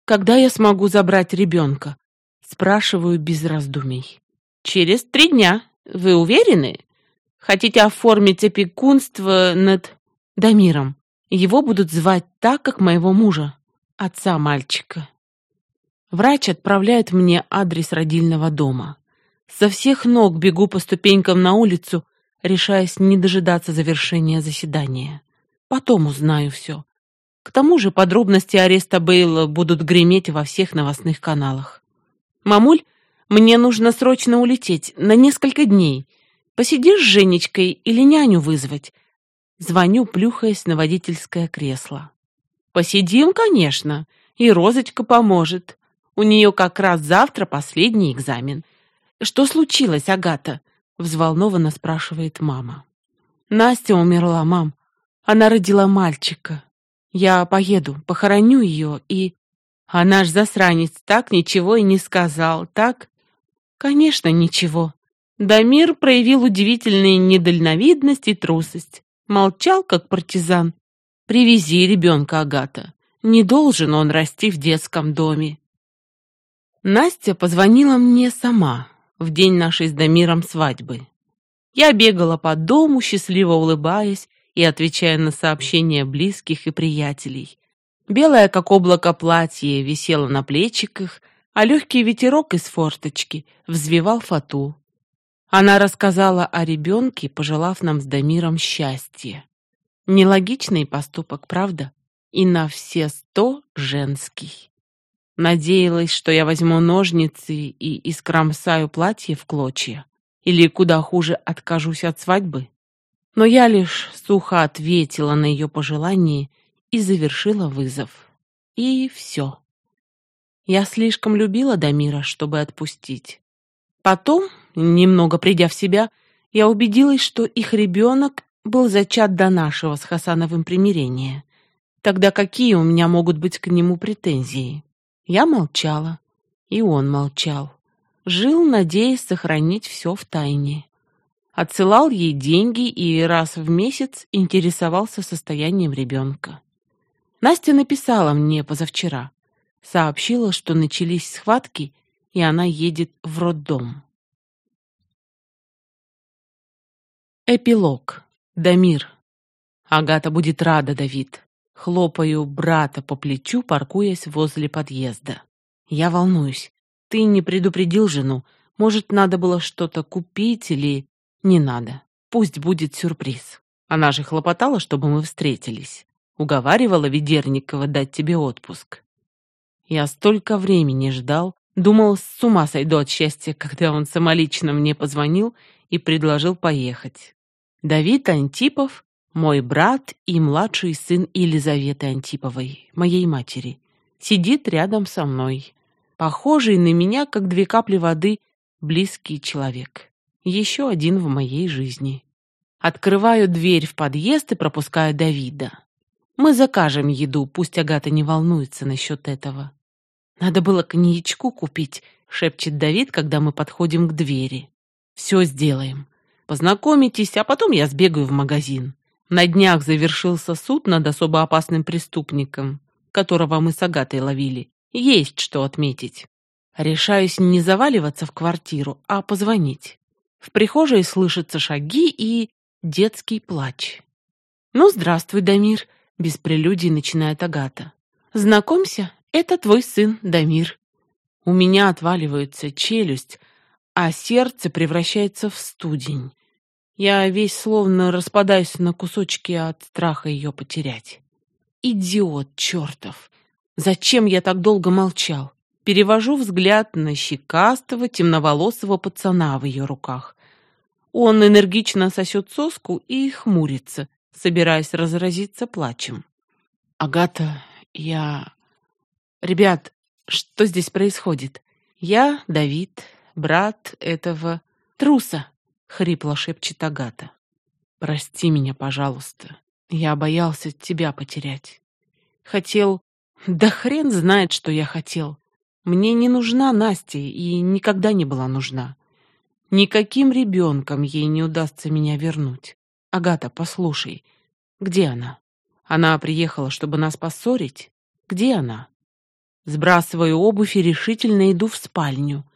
Когда я смогу забрать ребенка? Спрашиваю без раздумий. Через 3 дня. Вы уверены? Хотите оформить опекунство над Дамиром? Его будут звать так, как моего мужа, отца мальчика. Врач отправляет мне адрес родильного дома. Со всех ног бегу по ступенькам на улицу, решаясь не дожидаться завершения заседания. Потом узнаю все. К тому же подробности ареста Бейла будут греметь во всех новостных каналах. «Мамуль, мне нужно срочно улететь, на несколько дней. Посидишь с Женечкой или няню вызвать?» Звоню, плюхаясь на водительское кресло. «Посидим, конечно, и Розочка поможет. У нее как раз завтра последний экзамен». «Что случилось, Агата?» — взволнованно спрашивает мама. «Настя умерла, мам. Она родила мальчика. Я поеду, похороню ее и...» А наш засранец так ничего и не сказал, так? Конечно, ничего. Дамир проявил удивительную недальновидность и трусость. Молчал, как партизан. Привези ребенка, Агата. Не должен он расти в детском доме. Настя позвонила мне сама в день нашей с Дамиром свадьбы. Я бегала по дому, счастливо улыбаясь и отвечая на сообщения близких и приятелей. Белое, как облако, платье висело на плечиках, а легкий ветерок из форточки взвивал фату. Она рассказала о ребенке, пожелав нам с Дамиром счастья. Нелогичный поступок, правда? И на все 100 женский. Надеялась, что я возьму ножницы и искромсаю платье в клочья. Или, куда хуже, откажусь от свадьбы. Но я лишь сухо ответила на ее пожелание и завершила вызов. И все. Я слишком любила Дамира, чтобы отпустить. Потом, немного придя в себя, я убедилась, что их ребенок был зачат до нашего с Хасановым примирения. Тогда какие у меня могут быть к нему претензии? Я молчала, и он молчал. Жил, надеясь сохранить все в тайне. Отсылал ей деньги и раз в месяц интересовался состоянием ребенка. Настя написала мне позавчера. Сообщила, что начались схватки, и она едет в роддом. Эпилог. Дамир. Агата будет рада, Давид. Хлопаю брата по плечу, паркуясь возле подъезда. Я волнуюсь. Ты не предупредил жену. Может, надо было что-то купить или... Не надо. Пусть будет сюрприз. Она же хлопотала, чтобы мы встретились. Уговаривала Ведерникова дать тебе отпуск. Я столько времени ждал, думал, с ума сойду от счастья, когда он самолично мне позвонил и предложил поехать. Давид Антипов, мой брат и младший сын Елизаветы Антиповой, моей матери, сидит рядом со мной. Похожий на меня, как 2 капли воды, близкий человек. Еще один в моей жизни. Открываю дверь в подъезд и пропускаю Давида. Мы закажем еду, пусть Агата не волнуется насчет этого. Надо было коньячку купить, шепчет Давид, когда мы подходим к двери. Все сделаем. Познакомитесь, а потом я сбегаю в магазин. На днях завершился суд над особо опасным преступником, которого мы с Агатой ловили. Есть что отметить. Решаюсь не заваливаться в квартиру, а позвонить. В прихожей слышатся шаги и детский плач. «Ну, здравствуй, Дамир», — без прелюдий начинает Агата. «Знакомься, это твой сын Дамир». У меня отваливается челюсть, а сердце превращается в студень. Я весь словно распадаюсь на кусочки от страха ее потерять. Идиот чертов! Зачем я так долго молчал? Перевожу взгляд на щекастого, темноволосого пацана в ее руках. Он энергично сосет соску и хмурится, собираясь разразиться плачем. «Агата, я... Ребят, что здесь происходит? Я Давид, брат этого труса», — хрипло шепчет Агата. «Прости меня, пожалуйста. Я боялся тебя потерять. Хотел... Да хрен знает, что я хотел. Мне не нужна Настя и никогда не была нужна. Никаким ребенком ей не удастся меня вернуть. Агата, послушай, где она? Она приехала, чтобы нас поссорить? Где она?» Сбрасываю обувь и решительно иду в спальню.